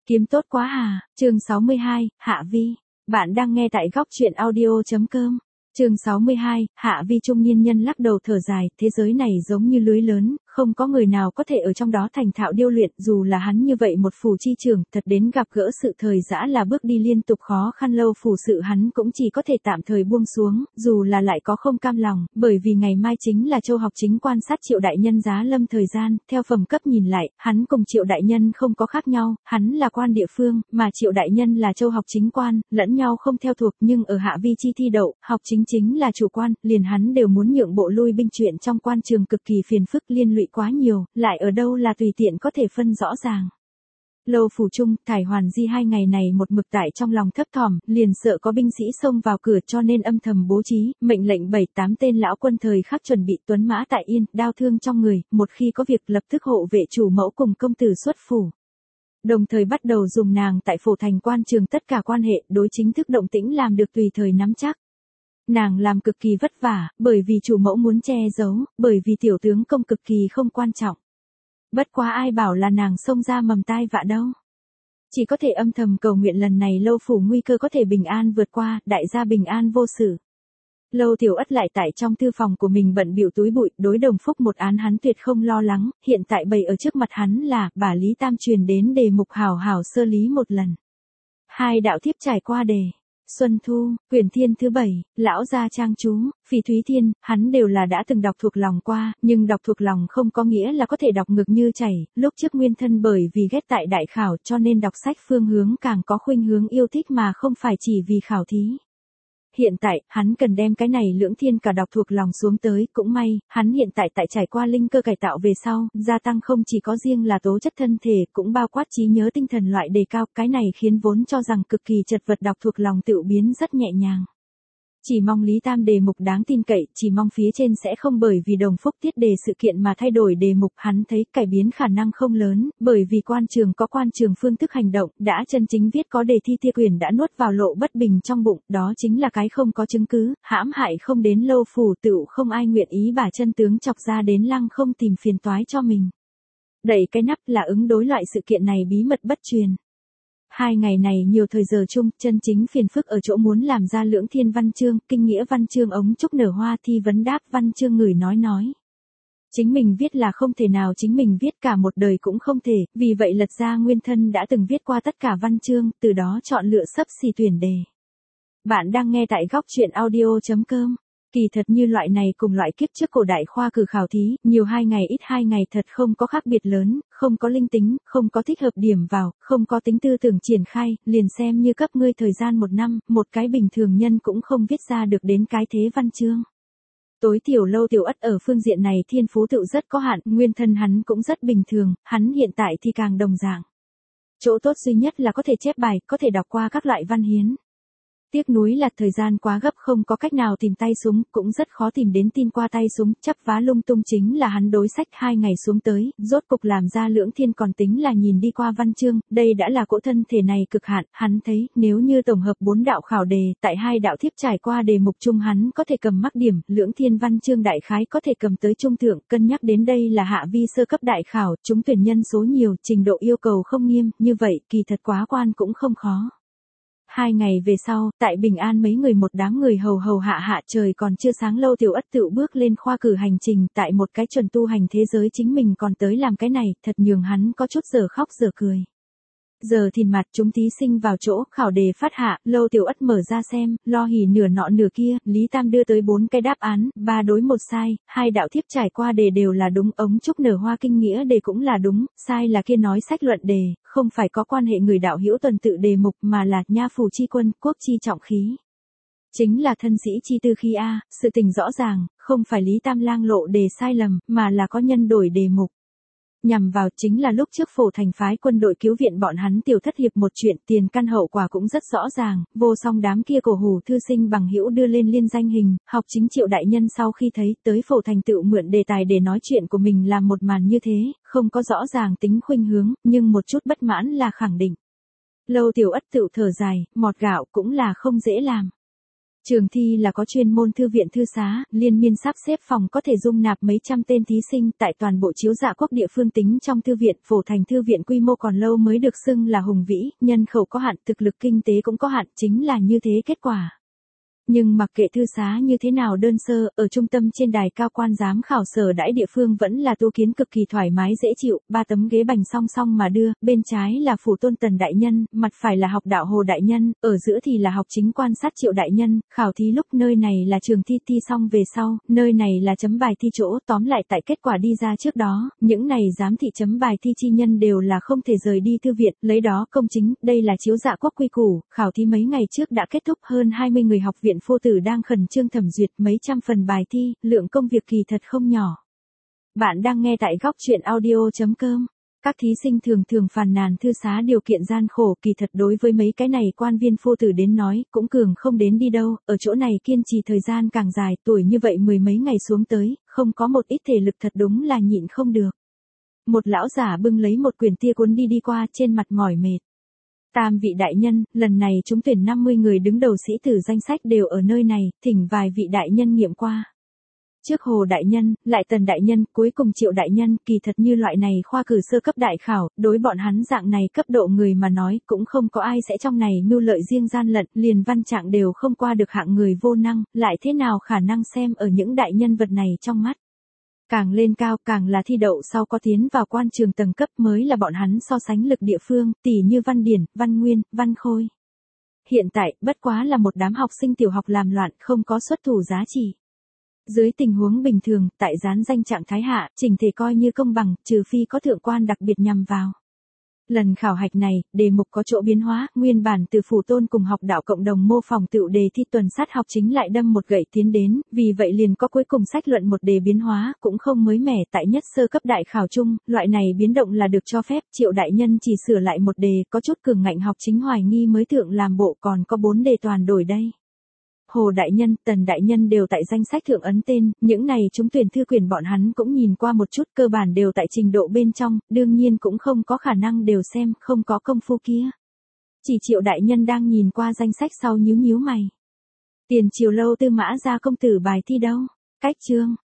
Kiếm tốt quá à, chương 62, Hạ Vi. Bạn đang nghe tại góc truyện audio.com. Chương 62, Hạ Vi trung niên nhân lắc đầu thở dài, thế giới này giống như lưới lớn, không có người nào có thể ở trong đó thành thạo điêu luyện, dù là hắn như vậy một phù chi trưởng, thật đến gặp gỡ sự thời dã là bước đi liên tục khó khăn lâu phù sự hắn cũng chỉ có thể tạm thời buông xuống, dù là lại có không cam lòng, bởi vì ngày mai chính là Châu học chính quan sát Triệu đại nhân giá lâm thời gian, theo phẩm cấp nhìn lại, hắn cùng Triệu đại nhân không có khác nhau, hắn là quan địa phương, mà Triệu đại nhân là Châu học chính quan, lẫn nhau không theo thuộc, nhưng ở Hạ Vi chi thi đậu, học chính là chủ quan, liền hắn đều muốn nhượng bộ lui binh, chuyện trong quan trường cực kỳ phiền phức, liên lụy quá nhiều, lại ở đâu là tùy tiện có thể phân rõ ràng. Lâu phủ trung, Thải Hoàn Di 2 ngày này một mực tại trong lòng thấp thỏm, liền sợ có binh sĩ xông vào cửa cho nên âm thầm bố trí, mệnh lệnh 7-8 tên lão quân thời khắc chuẩn bị tuấn mã tại yên, đao thương trong người, một khi có việc lập tức hộ vệ chủ mẫu cùng công tử xuất phủ. Đồng thời bắt đầu dùng nàng tại phủ thành quan trường tất cả quan hệ, đối chính thức động tĩnh làm được tùy thời nắm chắc. Nàng làm cực kỳ vất vả, bởi vì chủ mẫu muốn che giấu, bởi vì tiểu tướng công cực kỳ không quan trọng. Bất quá ai bảo là nàng xông ra mầm tai vạ đâu. Chỉ có thể âm thầm cầu nguyện lần này Lâu phủ nguy cơ có thể bình an vượt qua, đại gia bình an vô sự. Lâu Tiểu Ất lại tại trong thư phòng của mình bận bịu túi bụi, đối Đồng Phúc một án hắn tuyệt không lo lắng, hiện tại bày ở trước mặt hắn là, bà Lý Tam truyền đến đề mục hảo hảo sơ lý một lần. Hai đạo thiếp trải qua đề. Xuân Thu, Quyển Thiên thứ 7, Lão Gia Trang Chú, Phỉ Thúy Thiên, hắn đều là đã từng đọc thuộc lòng qua, nhưng đọc thuộc lòng không có nghĩa là có thể đọc ngực như chảy, lúc trước nguyên thân bởi vì ghét tại đại khảo cho nên đọc sách phương hướng càng có khuynh hướng yêu thích mà không phải chỉ vì khảo thí. Hiện tại, hắn cần đem cái này lưỡng thiên cả đọc thuộc lòng xuống tới, cũng may, hắn hiện tại tại trải qua linh cơ cải tạo về sau, gia tăng không chỉ có riêng là tố chất thân thể, cũng bao quát trí nhớ tinh thần loại đề cao, cái này khiến vốn cho rằng cực kỳ chật vật đọc thuộc lòng tự biến rất nhẹ nhàng. Chỉ mong Lý Tam đề mục đáng tin cậy, chỉ mong phía trên sẽ không bởi vì Đồng Phúc tiết đề sự kiện mà thay đổi đề mục, hắn thấy cải biến khả năng không lớn, bởi vì quan trường có quan trường phương thức hành động, đã chân chính viết có đề thi thi quyền đã nuốt vào lộ bất bình trong bụng, đó chính là cái không có chứng cứ, hãm hại không đến Lâu phủ tựu không ai nguyện ý bà chân tướng chọc ra đến lăng không tìm phiền toái cho mình. Đẩy cái nắp là ứng đối loại sự kiện này bí mật bất truyền. 2 ngày này nhiều thời giờ chung, chân chính phiền phức ở chỗ muốn làm ra lưỡng thiên văn chương, kinh nghĩa văn chương ống trúc nở hoa thi vấn đáp văn chương người nói. Chính mình viết là không thể nào chính mình viết cả một đời cũng không thể, vì vậy lật ra nguyên thân đã từng viết qua tất cả văn chương, từ đó chọn lựa sấp xì tuyển đề. Bạn đang nghe tại góc truyện audio.com. Kỳ thật như loại này cùng loại kiếp trước cổ đại khoa cử khảo thí, nhiều 2 ngày ít 2 ngày thật không có khác biệt lớn, không có linh tính, không có thích hợp điểm vào, không có tính tư tưởng triển khai, liền xem như cấp ngươi thời gian 1 năm, một cái bình thường nhân cũng không viết ra được đến cái thế văn chương. Tối thiểu Lâu Tiểu Ất ở phương diện này thiên phú tự rất có hạn, nguyên thân hắn cũng rất bình thường, hắn hiện tại thì càng đồng dạng. Chỗ tốt duy nhất là có thể chép bài, có thể đọc qua các loại văn hiến. Tiếc nuối là thời gian quá gấp không có cách nào tìm tay súng, cũng rất khó tìm đến tin qua tay súng, chắp vá lung tung chính là hắn đối sách 2 ngày xuống tới, rốt cục làm ra lưỡng thiên còn tính là nhìn đi qua văn chương, đây đã là cỗ thân thể này cực hạn, hắn thấy, nếu như tổng hợp 4 đạo khảo đề, tại 2 đạo thiếp trải qua đề mục chung hắn có thể cầm mắc điểm, lưỡng thiên văn chương đại khái có thể cầm tới trung thượng, cân nhắc đến đây là Hạ Vi sơ cấp đại khảo, chúng tuyển nhân số nhiều, trình độ yêu cầu không nghiêm, như vậy, kỳ thật quá quan cũng không khó. 2 ngày về sau, tại Bình An mấy người một đám người hầu hạ trời còn chưa sáng Lâu Tiểu Ất tự bước lên khoa cử hành trình tại một cái chuẩn tu hành thế giới chính mình còn tới làm cái này, thật nhường hắn có chút giờ khóc giờ cười. Giờ thìn mặt chúng thí sinh vào chỗ, khảo đề phát hạ, Lâu Tiểu Ất mở ra xem, lo hỉ nửa nọ nửa kia, Lý Tam đưa tới 4 cái đáp án, 3 đối 1 sai, 2 đạo thiếp trải qua đề đều là đúng, ống trúc nở hoa kinh nghĩa đề cũng là đúng, sai là kia nói sách luận đề, không phải có quan hệ người đạo hữu tuần tự đề mục mà là nha phủ chi quân, quốc chi trọng khí. Chính là thân sĩ chi tư khí A, sự tình rõ ràng, không phải Lý Tam lang lộ đề sai lầm, mà là có nhân đổi đề mục. Nhằm vào chính là lúc trước phổ thành phái quân đội cứu viện bọn hắn tiểu thất hiệp một chuyện, tiền căn hậu quả cũng rất rõ ràng, vô song đám kia cổ hủ thư sinh bằng hữu đưa lên liên danh hình, học chính Triệu đại nhân sau khi thấy tới phổ thành tự mượn đề tài để nói chuyện của mình làm một màn như thế, không có rõ ràng tính khuynh hướng, nhưng một chút bất mãn là khẳng định. Lâu Tiểu Ất tự thở dài, mọt gạo cũng là không dễ làm. Trường thi là có chuyên môn thư viện thư xá, liên miên sắp xếp phòng có thể dung nạp mấy trăm tên thí sinh tại toàn bộ chiếu dạ quốc địa phương tính trong thư viện, phổ thành thư viện quy mô còn lâu mới được xưng là hùng vĩ, nhân khẩu có hạn, thực lực kinh tế cũng có hạn, chính là như thế kết quả. Nhưng mặc kệ thư xá như thế nào đơn sơ, ở trung tâm trên đài cao quan giám khảo sở đãi địa phương vẫn là tu kiến cực kỳ thoải mái dễ chịu, 3 tấm ghế bành song song mà đưa, bên trái là phủ tôn Tần đại nhân, mặt phải là học đạo Hồ đại nhân, ở giữa thì là học chính quan sát Triệu đại nhân, khảo thí lúc nơi này là trường thi xong về sau, nơi này là chấm bài thi chỗ, tóm lại tại kết quả đi ra trước đó, những này giám thị chấm bài thi chi nhân đều là không thể rời đi thư viện, lấy đó công chính, đây là chiếu dạ quốc quy củ, khảo thí mấy ngày trước đã kết thúc, hơn 20 người học viện phu tử đang khẩn trương thẩm duyệt mấy trăm phần bài thi, lượng công việc kỳ thật không nhỏ. Bạn đang nghe tại góc truyện audio.com. Các thí sinh thường thường phàn nàn thư xá điều kiện gian khổ, kỳ thật đối với mấy cái này quan viên phu tử đến nói, cũng cường không đến đi đâu, ở chỗ này kiên trì thời gian càng dài, tuổi như vậy mười mấy ngày xuống tới, không có một ít thể lực thật đúng là nhịn không được. Một lão giả bưng lấy một quyển tia cuốn đi qua, trên mặt mỏi mệt. Tam vị đại nhân, lần này chúng tuyển 50 người đứng đầu sĩ tử danh sách đều ở nơi này, thỉnh vài vị đại nhân nghiệm qua. Trước Hồ đại nhân, lại Tần đại nhân, cuối cùng Triệu đại nhân, kỳ thật như loại này khoa cử sơ cấp đại khảo, đối bọn hắn dạng này cấp độ người mà nói, cũng không có ai sẽ trong này mưu lợi riêng gian lận, liền văn trạng đều không qua được hạng người vô năng, lại thế nào khả năng xem ở những đại nhân vật này trong mắt. Càng lên cao càng là thi đậu sau có tiến vào quan trường tầng cấp mới là bọn hắn so sánh lực địa phương, tỉ như Văn Điển, Văn Nguyên, Văn Khôi. Hiện tại, bất quá là một đám học sinh tiểu học làm loạn không có xuất thủ giá trị. Dưới tình huống bình thường, tại dán danh trạng thái hạ, chỉnh thể coi như công bằng, trừ phi có thượng quan đặc biệt nhằm vào. Lần khảo hạch này, đề mục có chỗ biến hóa, nguyên bản từ phủ tôn cùng học đạo cộng đồng mô phỏng tựu đề thi tuần sát học chính lại đâm một gậy tiến đến, vì vậy liền có cuối cùng sách luận một đề biến hóa, cũng không mới mẻ tại nhất sơ cấp đại khảo chung, loại này biến động là được cho phép, Triệu đại nhân chỉ sửa lại một đề, có chút cường ngạnh học chính hoài nghi mới thượng làm bộ, còn có 4 đề toàn đổi đây. Hồ đại nhân, Tần đại nhân đều tại danh sách thượng ấn tên, những này chúng tuyển thư quyển bọn hắn cũng nhìn qua một chút, cơ bản đều tại trình độ bên trong, đương nhiên cũng không có khả năng đều xem, không có công phu kia. Chỉ Triệu đại nhân đang nhìn qua danh sách sau nhíu nhíu mày. Tiền Triều lâu Tư Mã gia công tử bài thi đâu? Cách chương.